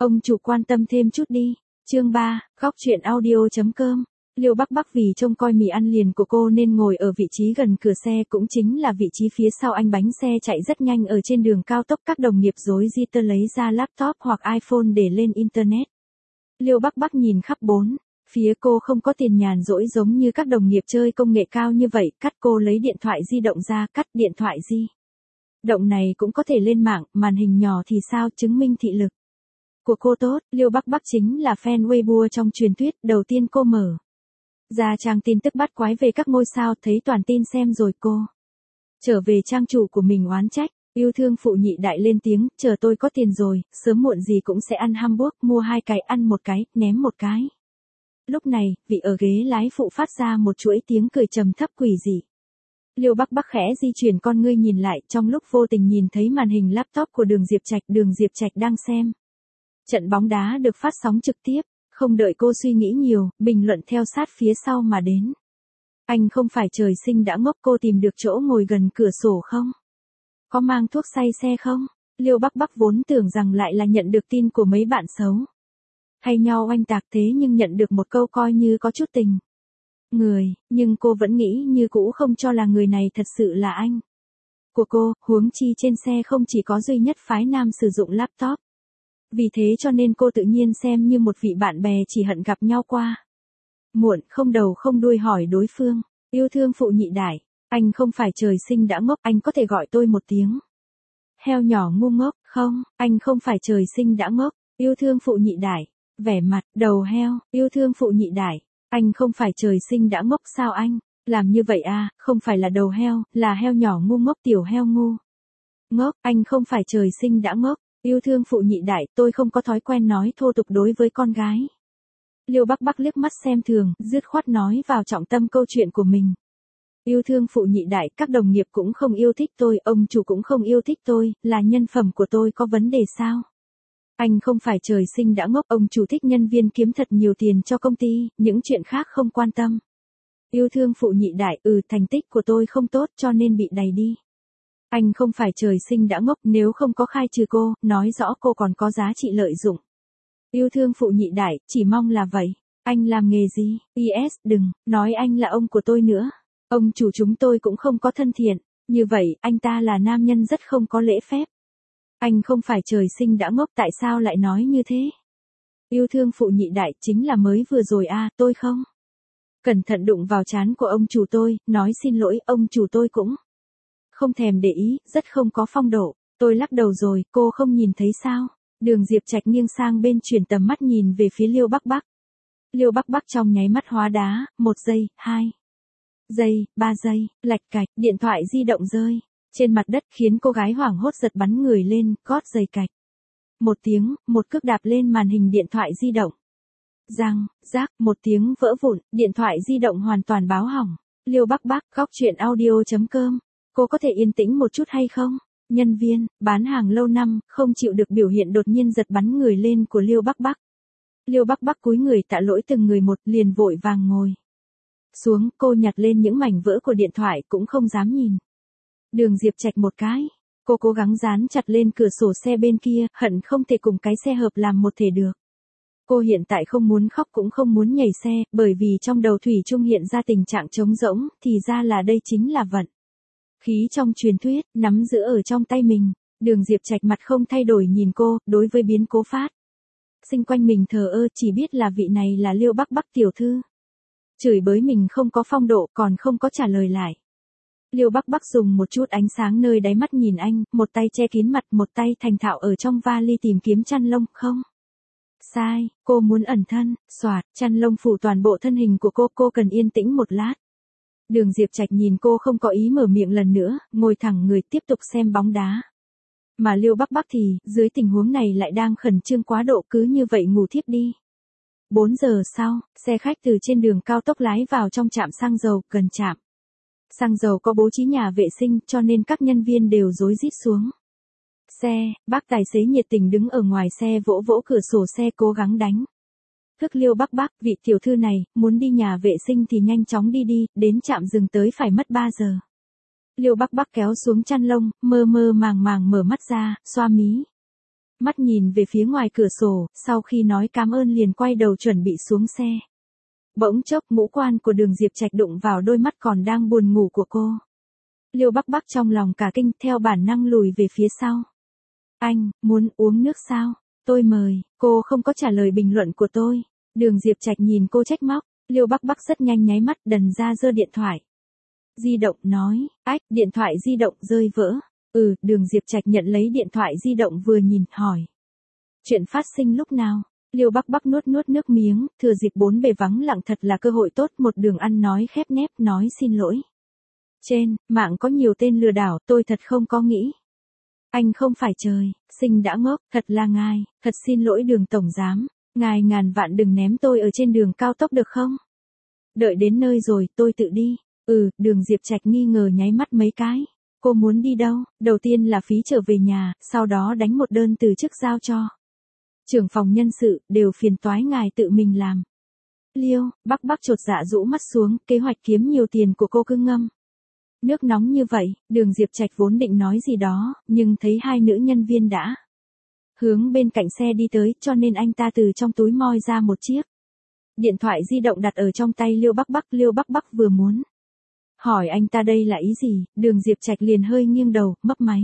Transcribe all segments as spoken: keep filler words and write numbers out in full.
Ông chủ quan tâm thêm chút đi. Chương ba, góc truyện audio.com. Liêu Bắc Bắc vì trông coi mì ăn liền của cô nên ngồi ở vị trí gần cửa xe, cũng chính là vị trí phía sau anh. Bánh xe chạy rất nhanh ở trên đường cao tốc, các đồng nghiệp rối ri lấy ra laptop hoặc iPhone để lên internet. Liêu Bắc Bắc nhìn khắp bốn phía, cô không có tiền nhàn rỗi giống như các đồng nghiệp chơi công nghệ cao như vậy. Cắt cô lấy điện thoại di động ra, cắt điện thoại di động này cũng có thể lên mạng, màn hình nhỏ thì sao, chứng minh thị lực của cô tốt. Liêu Bắc Bắc chính là fan Weibo trong truyền thuyết. Đầu tiên cô mở ra trang tin tức bắt quái về các ngôi sao, thấy toàn tin xem rồi cô trở về trang chủ của mình oán trách. Yêu thương phụ nhị đại lên tiếng, chờ tôi có tiền rồi, sớm muộn gì cũng sẽ ăn hamburger, mua hai cái ăn một cái, ném một cái. Lúc này, vị ở ghế lái phụ phát ra một chuỗi tiếng cười trầm thấp quỷ dị. Liêu Bắc Bắc khẽ di chuyển con ngươi nhìn lại, trong lúc vô tình nhìn thấy màn hình laptop của Đường Diệp Trạch. Đường Diệp Trạch đang xem trận bóng đá được phát sóng trực tiếp. Không đợi cô suy nghĩ nhiều, bình luận theo sát phía sau mà đến. Anh không phải trời sinh đã ngốc, cô tìm được chỗ ngồi gần cửa sổ không? Có mang thuốc say xe không? Liêu Bắc Bắc vốn tưởng rằng lại là nhận được tin của mấy bạn xấu hay nhau oanh tạc, thế nhưng nhận được một câu coi như có chút tình người, nhưng cô vẫn nghĩ như cũ, không cho là người này thật sự là anh của cô. Huống chi trên xe không chỉ có duy nhất phái nam sử dụng laptop. Vì thế cho nên cô tự nhiên xem như một vị bạn bè chỉ hận gặp nhau qua muộn, không đầu không đuôi hỏi đối phương. Yêu thương phụ nhị đại, anh không phải trời sinh đã ngốc, anh có thể gọi tôi một tiếng heo nhỏ ngu ngốc không? Anh không phải trời sinh đã ngốc. Yêu thương phụ nhị đại, vẻ mặt đầu heo. Yêu thương phụ nhị đại, anh không phải trời sinh đã ngốc sao anh làm như vậy à? Không phải là đầu heo, là heo nhỏ ngu ngốc, tiểu heo ngu ngốc. Anh không phải trời sinh đã ngốc. Yêu thương phụ nhị đại, tôi không có thói quen nói thô tục đối với con gái. Liêu Bắc Bắc liếc mắt xem thường, dứt khoát nói vào trọng tâm câu chuyện của mình. Yêu thương phụ nhị đại, các đồng nghiệp cũng không yêu thích tôi, ông chủ cũng không yêu thích tôi, là nhân phẩm của tôi có vấn đề sao? Anh không phải trời sinh đã ngốc, ông chủ thích nhân viên kiếm thật nhiều tiền cho công ty, những chuyện khác không quan tâm. Yêu thương phụ nhị đại, ừ, thành tích của tôi không tốt cho nên bị đày đi. Anh không phải trời sinh đã ngốc, nếu không có khai trừ cô, nói rõ cô còn có giá trị lợi dụng. Yêu thương phụ nhị đại, chỉ mong là vậy. Anh làm nghề gì? pê ét, đừng nói anh là ông của tôi nữa. Ông chủ chúng tôi cũng không có thân thiện. Như vậy, anh ta là nam nhân rất không có lễ phép. Anh không phải trời sinh đã ngốc, tại sao lại nói như thế? Yêu thương phụ nhị đại, chính là mới vừa rồi à, tôi không cẩn thận đụng vào trán của ông chủ tôi, nói xin lỗi, ông chủ tôi cũng không thèm để ý, rất không có phong độ. Tôi lắc đầu rồi, cô không nhìn thấy sao? Đường Diệp Trạch nghiêng sang bên, chuyển tầm mắt nhìn về phía Liêu Bắc Bắc. Liêu Bắc Bắc trong nháy mắt hóa đá, một giây, hai giây, ba giây, lạch cạch, điện thoại di động rơi trên mặt đất, khiến cô gái hoảng hốt giật bắn người lên, gót giày cạch. Một tiếng, một cước đạp lên màn hình điện thoại di động. Răng, rác, một tiếng vỡ vụn, điện thoại di động hoàn toàn báo hỏng. Liêu Bắc Bắc, góc truyện audio.com. Cô có thể yên tĩnh một chút hay không? Nhân viên, bán hàng lâu năm, không chịu được biểu hiện đột nhiên giật bắn người lên của Liêu Bắc Bắc. Liêu Bắc Bắc cúi người tạ lỗi từng người một, liền vội vàng ngồi xuống, cô nhặt lên những mảnh vỡ của điện thoại, cũng không dám nhìn Đường Diệp Trạch một cái. Cô cố gắng dán chặt lên cửa sổ xe bên kia, hận không thể cùng cái xe hợp làm một thể được. Cô hiện tại không muốn khóc cũng không muốn nhảy xe, bởi vì trong đầu thủy chung hiện ra tình trạng trống rỗng, thì ra là đây chính là vận khí trong truyền thuyết, nắm giữ ở trong tay mình. Đường Diệp Trạch mặt không thay đổi nhìn cô, đối với biến cố phát sinh quanh mình thờ ơ, chỉ biết là vị này là Liêu Bắc Bắc tiểu thư. Chửi bới mình không có phong độ, còn không có trả lời lại. Liêu Bắc Bắc dùng một chút ánh sáng nơi đáy mắt nhìn anh, một tay che kín mặt, một tay thành thạo ở trong vali tìm kiếm chăn lông. Không sai, cô muốn ẩn thân. Xoạt, chăn lông phủ toàn bộ thân hình của cô, cô cần yên tĩnh một lát. Đường Diệp Trạch nhìn cô không có ý mở miệng lần nữa, ngồi thẳng người tiếp tục xem bóng đá. Mà Liêu Bắc Bắc thì, dưới tình huống này lại đang khẩn trương quá độ, cứ như vậy ngủ thiếp đi. bốn giờ sau, xe khách từ trên đường cao tốc lái vào trong trạm xăng dầu. Gần trạm xăng dầu có bố trí nhà vệ sinh, cho nên các nhân viên đều rối rít xuống xe. Bác tài xế nhiệt tình đứng ở ngoài xe vỗ vỗ cửa sổ xe, cố gắng đánh thức Liêu Bắc Bắc. Vị tiểu thư này, muốn đi nhà vệ sinh thì nhanh chóng đi đi, đến trạm dừng tới phải mất ba giờ. Liêu Bắc Bắc kéo xuống chăn lông, mơ mơ màng màng mở mắt ra, xoa mí mắt nhìn về phía ngoài cửa sổ, sau khi nói cảm ơn liền quay đầu chuẩn bị xuống xe. Bỗng chốc ngũ quan của Đường Diệp Trạch đụng vào đôi mắt còn đang buồn ngủ của cô. Liêu Bắc Bắc trong lòng cả kinh, theo bản năng lùi về phía sau. Anh, muốn uống nước sao? Tôi mời. Cô không có trả lời bình luận của tôi. Đường Diệp Trạch nhìn cô trách móc. Liêu Bắc Bắc rất nhanh nháy mắt, đần ra giơ điện thoại di động, nói, ách, điện thoại di động rơi vỡ. Ừ, Đường Diệp Trạch nhận lấy điện thoại di động vừa nhìn, hỏi. Chuyện phát sinh lúc nào? Liêu Bắc Bắc nuốt nuốt nước miếng, thừa dịp bốn bề vắng lặng thật là cơ hội tốt, một đường ăn nói khép nép, nói xin lỗi. Trên mạng có nhiều tên lừa đảo, tôi thật không có nghĩ. Anh không phải trời sinh đã ngốc, thật là ngài, thật xin lỗi Đường tổng giám, ngài ngàn vạn đừng ném tôi ở trên đường cao tốc được không? Đợi đến nơi rồi, tôi tự đi. Ừ, Đường Diệp Trạch nghi ngờ nháy mắt mấy cái. Cô muốn đi đâu? Đầu tiên là phí trở về nhà, sau đó đánh một đơn từ chức giao cho trưởng phòng nhân sự, đều phiền toái ngài tự mình làm. Liêu Bắc Bắc chột dạ rũ mắt xuống, kế hoạch kiếm nhiều tiền của cô cứ ngâm. Nước nóng như vậy, Đường Diệp Trạch vốn định nói gì đó, nhưng thấy hai nữ nhân viên đã hướng bên cạnh xe đi tới, cho nên anh ta từ trong túi moi ra một chiếc điện thoại di động đặt ở trong tay Liêu Bắc Bắc. Liêu Bắc Bắc vừa muốn hỏi anh ta đây là ý gì, Đường Diệp Trạch liền hơi nghiêng đầu, mấp máy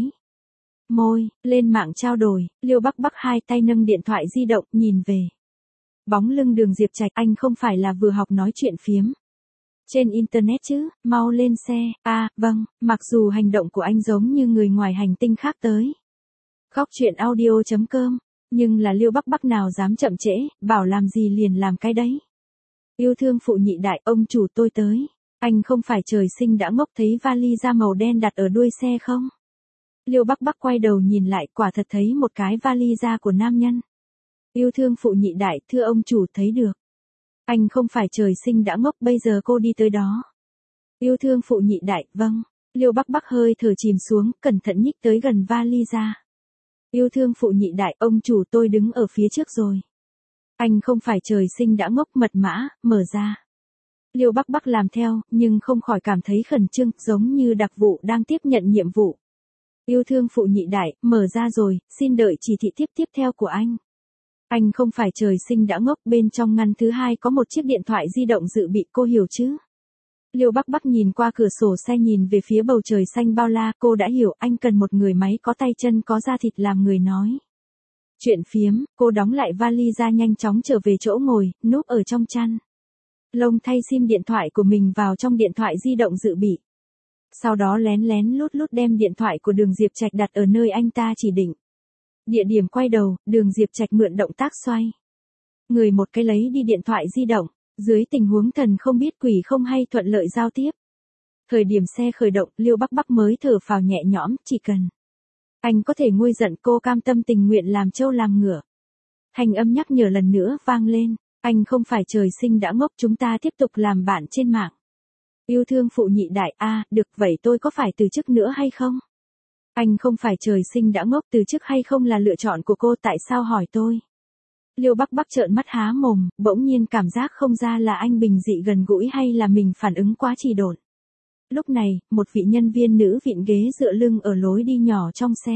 môi, lên mạng trao đổi. Liêu Bắc Bắc hai tay nâng điện thoại di động, nhìn về bóng lưng Đường Diệp Trạch. Anh không phải là vừa học nói chuyện phiếm trên internet chứ? Mau lên xe. À, vâng, mặc dù hành động của anh giống như người ngoài hành tinh khác tới khóc chuyện audio chấm com, nhưng là Liêu Bắc Bắc nào dám chậm trễ, bảo làm gì liền làm cái đấy. Yêu thương phụ nhị đại, ông chủ tôi tới. Anh không phải trời sinh đã ngốc, thấy vali da màu đen đặt ở đuôi xe không? Liêu Bắc Bắc quay đầu nhìn lại, quả thật thấy một cái vali da của nam nhân. Yêu thương phụ nhị đại, thưa ông chủ, thấy được. Anh không phải trời sinh đã ngốc, bây giờ cô đi tới đó. Yêu thương phụ nhị đại, vâng. Liêu Bắc Bắc hơi thở chìm xuống, cẩn thận nhích tới gần vali da. Yêu thương phụ nhị đại, ông chủ tôi đứng ở phía trước rồi. Anh không phải trời sinh đã ngốc, mật mã, mở ra. Liêu Bắc Bắc làm theo, nhưng không khỏi cảm thấy khẩn trương, giống như đặc vụ đang tiếp nhận nhiệm vụ. Yêu thương phụ nhị đại, mở ra rồi, xin đợi chỉ thị tiếp tiếp theo của anh. Anh không phải trời sinh đã ngốc, bên trong ngăn thứ hai có một chiếc điện thoại di động dự bị, cô hiểu chứ? Liêu Bắc Bắc nhìn qua cửa sổ xe, nhìn về phía bầu trời xanh bao la, cô đã hiểu, anh cần một người máy có tay chân có da thịt làm người nói chuyện phiếm. Cô đóng lại vali ra, nhanh chóng trở về chỗ ngồi, núp ở trong chăn lông, thay sim điện thoại của mình vào trong điện thoại di động dự bị. Sau đó lén lén lút lút đem điện thoại của Đường Diệp Trạch đặt ở nơi anh ta chỉ định. Địa điểm quay đầu, Đường Diệp Trạch mượn động tác xoay người một cái lấy đi điện thoại di động. Dưới tình huống thần không biết quỷ không hay, thuận lợi giao tiếp. Thời điểm xe khởi động, Liêu Bắc Bắc mới thở phào nhẹ nhõm, chỉ cần anh có thể nguôi giận, cô cam tâm tình nguyện làm trâu làm ngựa. Thanh âm nhắc nhở lần nữa vang lên, anh không phải trời sinh đã ngốc, chúng ta tiếp tục làm bạn trên mạng. Yêu thương phụ nhị đại, a, à, được, vậy tôi có phải từ chức nữa hay không? Anh không phải trời sinh đã ngốc, từ chức hay không là lựa chọn của cô, tại sao hỏi tôi? Liêu Bắc Bắc trợn mắt há mồm, bỗng nhiên cảm giác không ra là anh bình dị gần gũi hay là mình phản ứng quá trì độn. Lúc này, một vị nhân viên nữ vịn ghế dựa lưng ở lối đi nhỏ trong xe.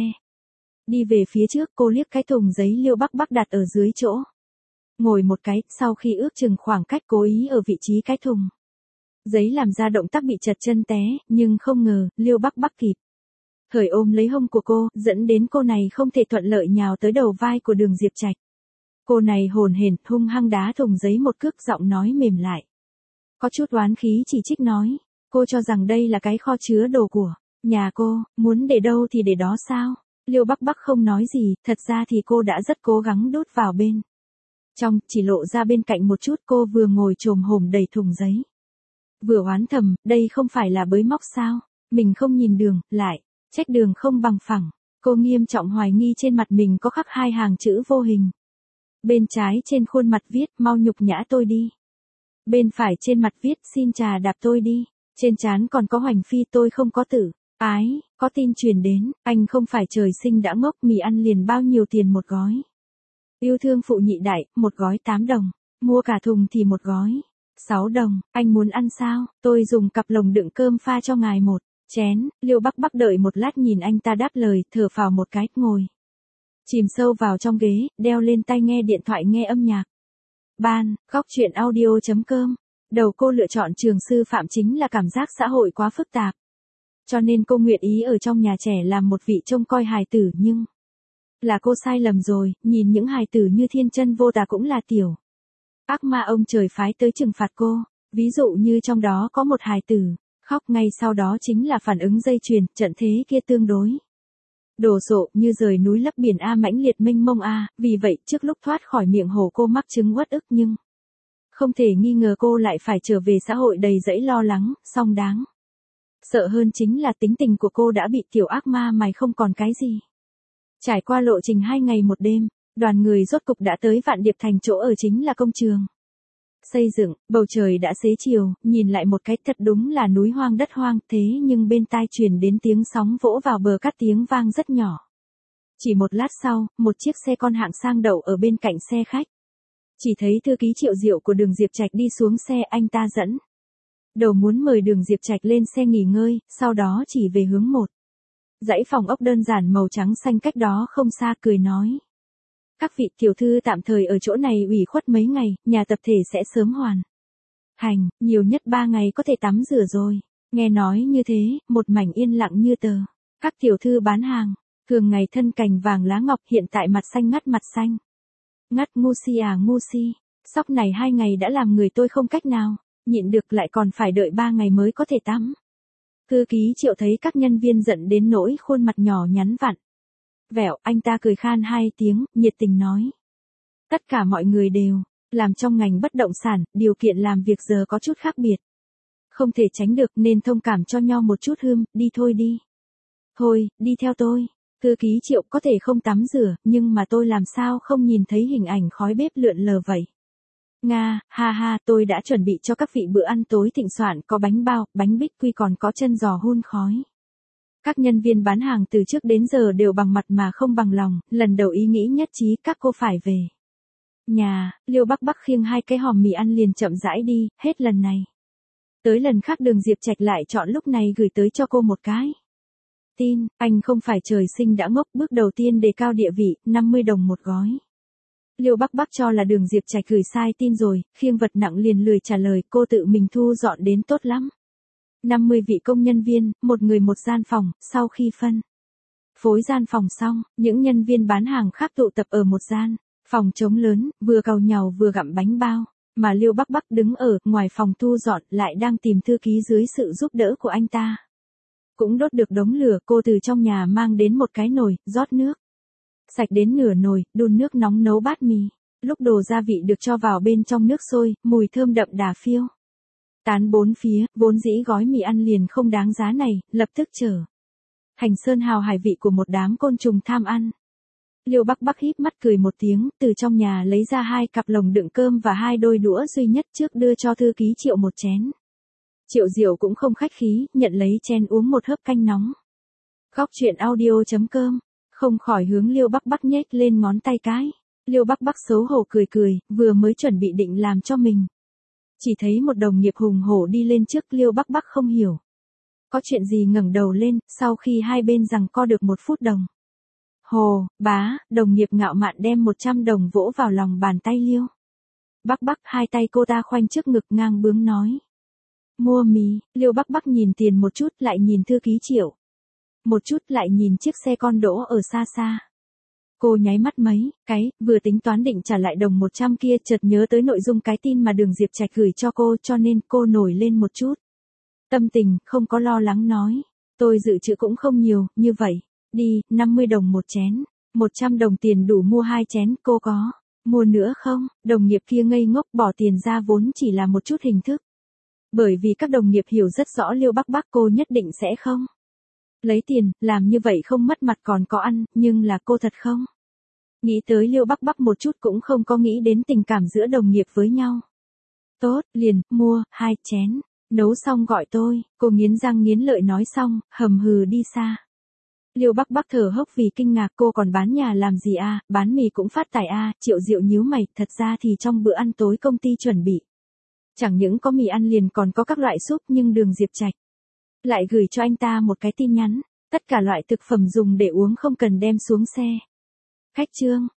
Đi về phía trước, cô liếc cái thùng giấy Liêu Bắc Bắc đặt ở dưới chỗ ngồi một cái, sau khi ước chừng khoảng cách cố ý ở vị trí cái thùng giấy làm ra động tác bị trật chân té, nhưng không ngờ, Liêu Bắc Bắc kịp thời ôm lấy hông của cô, dẫn đến cô này không thể thuận lợi nhào tới đầu vai của Đường Diệp Trạch. Cô này hồn hển, hung hăng đá thùng giấy một cước, giọng nói mềm lại. Có chút oán khí chỉ trích nói, cô cho rằng đây là cái kho chứa đồ của nhà cô, muốn để đâu thì để đó sao? Liêu Bắc Bắc không nói gì, thật ra thì cô đã rất cố gắng đút vào bên trong, chỉ lộ ra bên cạnh một chút. Cô vừa ngồi chồm hổm đầy thùng giấy, vừa oán thầm, đây không phải là bới móc sao? Mình không nhìn đường, lại trách đường không bằng phẳng. Cô nghiêm trọng hoài nghi trên mặt mình có khắc hai hàng chữ vô hình. Bên trái trên khuôn mặt viết, mau nhục nhã tôi đi. Bên phải trên mặt viết, xin trà đạp tôi đi. Trên trán còn có hoành phi, tôi không có tử ái. Có tin truyền đến, anh không phải trời sinh đã ngốc, mì ăn liền bao nhiêu tiền một gói? Yêu thương phụ nhị đại, một gói tám đồng. Mua cả thùng thì một gói sáu đồng. Anh muốn ăn sao? Tôi dùng cặp lồng đựng cơm pha cho ngài một chén. Liêu Bắc Bắc đợi một lát nhìn anh ta đáp lời, thở phào một cái, ngồi Chìm sâu vào trong ghế, đeo lên tai nghe điện thoại nghe âm nhạc. Ban, góc chuyện audio.com. Đầu cô lựa chọn trường sư phạm chính là cảm giác xã hội quá phức tạp. Cho nên cô nguyện ý ở trong nhà trẻ làm một vị trông coi hài tử, nhưng là cô sai lầm rồi, nhìn những hài tử như thiên chân vô tà cũng là tiểu ác ma ông trời phái tới trừng phạt cô. Ví dụ như trong đó có một hài tử khóc, ngay sau đó chính là phản ứng dây chuyền, trận thế kia tương đối đồ sộ như rời núi lấp biển a, mãnh liệt mênh mông a, vì vậy trước lúc thoát khỏi miệng hổ cô mắc chứng uất ức, nhưng không thể nghi ngờ cô lại phải trở về xã hội đầy dẫy lo lắng, song đáng sợ hơn chính là tính tình của cô đã bị tiểu ác ma mài không còn cái gì. Trải qua lộ trình hai ngày một đêm, đoàn người rốt cục đã tới Vạn Điệp Thành, chỗ ở chính là công trường xây dựng. Bầu trời đã xế chiều, nhìn lại một cái thật đúng là núi hoang đất hoang, thế nhưng bên tai truyền đến tiếng sóng vỗ vào bờ cát, tiếng vang rất nhỏ. Chỉ một lát sau, một chiếc xe con hạng sang đậu ở bên cạnh xe khách. Chỉ thấy thư ký Triệu Diệu của Đường Diệp Trạch đi xuống xe, anh ta dẫn đầu muốn mời Đường Diệp Trạch lên xe nghỉ ngơi, sau đó chỉ về hướng một dãy phòng ốc đơn giản màu trắng xanh cách đó không xa, cười nói: các vị tiểu thư tạm thời ở chỗ này ủy khuất mấy ngày, nhà tập thể sẽ sớm hoàn thành, nhiều nhất ba ngày có thể tắm rửa rồi. Nghe nói như thế, một mảnh yên lặng như tờ. Các tiểu thư bán hàng, thường ngày thân cành vàng lá ngọc, hiện tại mặt xanh ngắt mặt xanh ngắt. Ngu si à ngu si, sóc này hai ngày đã làm người tôi không cách nào nhịn được, lại còn phải đợi ba ngày mới có thể tắm. Thư ký Triệu thấy các nhân viên giận đến nỗi khuôn mặt nhỏ nhắn vặn vẹo, anh ta cười khan hai tiếng, nhiệt tình nói: tất cả mọi người đều làm trong ngành bất động sản, điều kiện làm việc giờ có chút khác biệt, không thể tránh được, nên thông cảm cho nho một chút hưm, đi thôi đi. Thôi, đi theo tôi. Thư ký Triệu: có thể không tắm rửa, nhưng mà tôi làm sao không nhìn thấy hình ảnh khói bếp lượn lờ vậy? Nga, ha ha, tôi đã chuẩn bị cho các vị bữa ăn tối thịnh soạn, có bánh bao, bánh bích quy, còn có chân giò hun khói. Các nhân viên bán hàng từ trước đến giờ đều bằng mặt mà không bằng lòng, lần đầu ý nghĩ nhất trí các cô phải về nhà. Liêu Bắc Bắc khiêng hai cái hòm mì ăn liền chậm rãi đi, hết lần này tới lần khác Đường Diệp Trạch lại chọn lúc này gửi tới cho cô một cái tin: anh không phải trời sinh đã ngốc, bước đầu tiên đề cao địa vị, năm mươi đồng một gói. Liêu Bắc Bắc cho là Đường Diệp Trạch gửi sai tin rồi, khiêng vật nặng liền lười trả lời, cô tự mình thu dọn đến tốt lắm. năm mươi vị công nhân viên, một người một gian phòng, sau khi phân phối gian phòng xong, những nhân viên bán hàng khác tụ tập ở một gian phòng trống lớn, vừa càu nhàu vừa gặm bánh bao, mà Liêu Bắc Bắc đứng ở ngoài phòng thu dọn lại đang tìm thư ký dưới sự giúp đỡ của anh ta. Cũng đốt được đống lửa, cô từ trong nhà mang đến một cái nồi, rót nước sạch đến nửa nồi, đun nước nóng nấu bát mì. Lúc đồ gia vị được cho vào bên trong nước sôi, mùi thơm đậm đà phiêu tán bốn phía, vốn dĩ gói mì ăn liền không đáng giá này, lập tức trở thành sơn hào hải vị của một đám côn trùng tham ăn. Liêu Bắc Bắc híp mắt cười một tiếng, từ trong nhà lấy ra hai cặp lồng đựng cơm và hai đôi đũa duy nhất trước, đưa cho thư ký Triệu một chén. Triệu Diệu cũng không khách khí, nhận lấy chén uống một hớp canh nóng. Góc chuyện audio.com, không khỏi hướng Liêu Bắc Bắc nhếch lên ngón tay cái. Liêu Bắc Bắc xấu hổ cười cười, vừa mới chuẩn bị định làm cho mình. Chỉ thấy một đồng nghiệp hùng hổ đi lên trước, Liêu Bắc Bắc không hiểu có chuyện gì ngẩng đầu lên, sau khi hai bên giằng co được một phút đồng hồ, bá, đồng nghiệp ngạo mạn đem một trăm đồng vỗ vào lòng bàn tay Liêu Bắc Bắc, hai tay cô ta khoanh trước ngực ngang bướng nói: mua mì. Liêu Bắc Bắc nhìn tiền một chút, lại nhìn thư ký Triệu một chút, lại nhìn chiếc xe con đỗ ở xa xa. Cô nháy mắt mấy cái, vừa tính toán định trả lại đồng một trăm kia, chợt nhớ tới nội dung cái tin mà Đường Diệp Trạch gửi cho cô, cho nên cô nổi lên một chút tâm tình, không có lo lắng nói: tôi dự trữ cũng không nhiều, như vậy đi, năm mươi đồng một chén, một trăm đồng tiền đủ mua hai chén, cô có mua nữa không? Đồng nghiệp kia ngây ngốc, bỏ tiền ra vốn chỉ là một chút hình thức. Bởi vì các đồng nghiệp hiểu rất rõ Liêu Bắc Bắc cô nhất định sẽ không lấy tiền, làm như vậy không mất mặt còn có ăn, nhưng là cô thật không nghĩ tới Liêu Bắc Bắc một chút cũng không có nghĩ đến tình cảm giữa đồng nghiệp với nhau. Tốt, liền, mua, hai chén, nấu xong gọi tôi, cô nghiến răng nghiến lợi nói xong, hầm hừ đi xa. Liêu Bắc Bắc thở hốc vì kinh ngạc, cô còn bán nhà làm gì à, bán mì cũng phát tài à, Triệu Diệu nhíu mày, thật ra thì trong bữa ăn tối công ty chuẩn bị chẳng những có mì ăn liền còn có các loại súp, nhưng Đường Diệp Trạch lại gửi cho anh ta một cái tin nhắn: tất cả loại thực phẩm dùng để uống không cần đem xuống xe. Khách trương,